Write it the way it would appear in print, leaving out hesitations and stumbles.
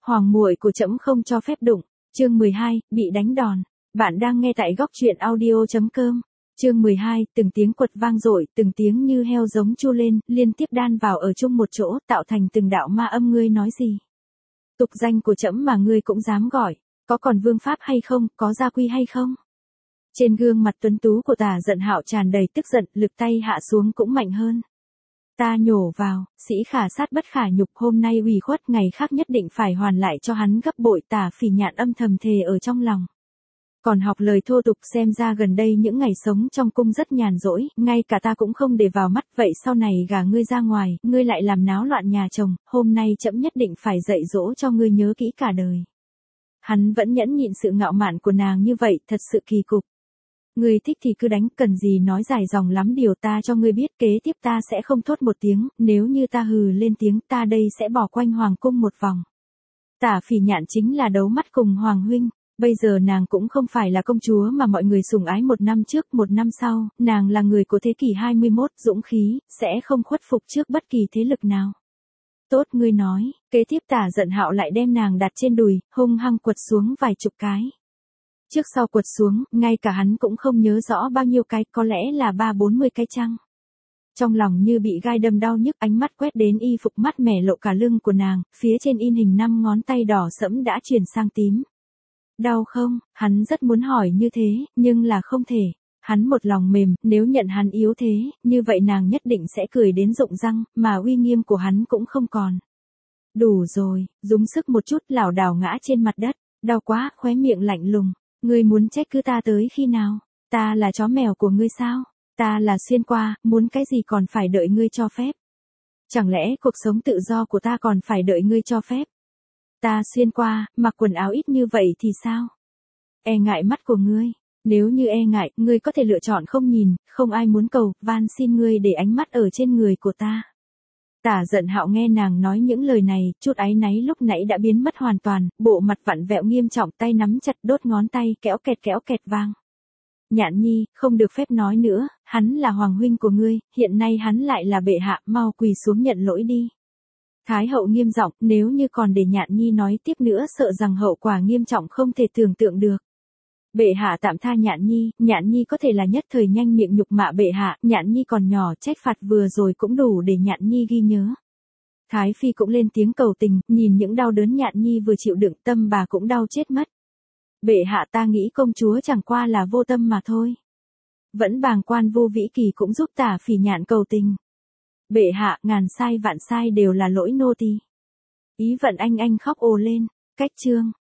Hoàng muội của trẫm không cho phép đụng. Chương 12, bị đánh đòn. Bạn đang nghe tại góc truyện audio.com. Chương 12, từng tiếng quật vang dội, từng tiếng như heo giống chu lên, liên tiếp đan vào ở chung một chỗ, tạo thành từng đạo ma âm. Ngươi nói gì? Tục danh của trẫm mà ngươi cũng dám gọi, có còn vương pháp hay không, có gia quy hay không? Trên gương mặt tuấn tú của Tả Giận Hạo tràn đầy tức giận, lực tay hạ xuống cũng mạnh hơn. Ta nhổ vào, sĩ khả sát bất khả nhục, hôm nay ủy khuất, ngày khác nhất định phải hoàn lại cho hắn gấp bội. Tả Phỉ Nhạn âm thầm thề ở trong lòng. Còn học lời thô tục, xem ra gần đây những ngày sống trong cung rất nhàn rỗi, ngay cả ta cũng không để vào mắt. Vậy sau này gả ngươi ra ngoài, ngươi lại làm náo loạn nhà chồng, hôm nay trẫm nhất định phải dạy dỗ cho ngươi nhớ kỹ cả đời. Hắn vẫn nhẫn nhịn sự ngạo mạn của nàng như vậy, thật sự kỳ cục. Ngươi thích thì cứ đánh, cần gì nói dài dòng lắm, điều ta cho ngươi biết, kế tiếp ta sẽ không thốt một tiếng, nếu như ta hừ lên tiếng, ta đây sẽ bỏ quanh hoàng cung một vòng. Tả Phỉ Nhạn chính là đấu mắt cùng hoàng huynh, bây giờ nàng cũng không phải là công chúa mà mọi người sủng ái một năm trước, một năm sau, nàng là người của thế kỷ 21, dũng khí, sẽ không khuất phục trước bất kỳ thế lực nào. Tốt, ngươi nói. Kế tiếp Tả Giận Hạo lại đem nàng đặt trên đùi, hung hăng quật xuống vài chục cái. Trước sau quật xuống, ngay cả hắn cũng không nhớ rõ bao nhiêu cái, có lẽ là 30-40 cái chăng. Trong lòng như bị gai đâm đau nhức, ánh mắt quét đến y phục mát mẻ lộ cả lưng của nàng, phía trên in hình 5 ngón tay đỏ sẫm đã chuyển sang tím. Đau không? Hắn rất muốn hỏi như thế, nhưng là không thể. Hắn một lòng mềm, nếu nhận hắn yếu thế, như vậy nàng nhất định sẽ cười đến rụng răng, mà uy nghiêm của hắn cũng không còn. Đủ rồi, dùng sức một chút, lảo đảo ngã trên mặt đất, đau quá, khóe miệng lạnh lùng. Ngươi muốn trách cứ ta tới khi nào? Ta là chó mèo của ngươi sao? Ta là xuyên qua, muốn cái gì còn phải đợi ngươi cho phép? Chẳng lẽ cuộc sống tự do của ta còn phải đợi ngươi cho phép? Ta xuyên qua, mặc quần áo ít như vậy thì sao? E ngại mắt của ngươi. Nếu như e ngại, ngươi có thể lựa chọn không nhìn, không ai muốn cầu, van xin ngươi để ánh mắt ở trên người của ta. Tả Giận Hạo nghe nàng nói những lời này, chút áy náy lúc nãy đã biến mất hoàn toàn, bộ mặt vặn vẹo nghiêm trọng, tay nắm chặt đốt ngón tay, kéo kẹt vang. Nhạn Nhi, không được phép nói nữa, hắn là hoàng huynh của ngươi, hiện nay hắn lại là bệ hạ, mau quỳ xuống nhận lỗi đi. Thái hậu nghiêm giọng, nếu như còn để Nhạn Nhi nói tiếp nữa sợ rằng hậu quả nghiêm trọng không thể tưởng tượng được. Bệ hạ tạm tha Nhạn Nhi có thể là nhất thời nhanh miệng nhục mạ bệ hạ, Nhạn Nhi còn nhỏ, trách phạt vừa rồi cũng đủ để Nhạn Nhi ghi nhớ. Thái phi cũng lên tiếng cầu tình, nhìn những đau đớn Nhạn Nhi vừa chịu đựng, tâm bà cũng đau chết mất. Bệ hạ, ta nghĩ công chúa chẳng qua là vô tâm mà thôi. Vẫn bàng quan Vô Vĩ Kỳ cũng giúp Tả Phỉ Nhạn cầu tình. Bệ hạ, ngàn sai vạn sai đều là lỗi nô tỳ. Ý Vận Anh khóc ồ lên. Cách chương.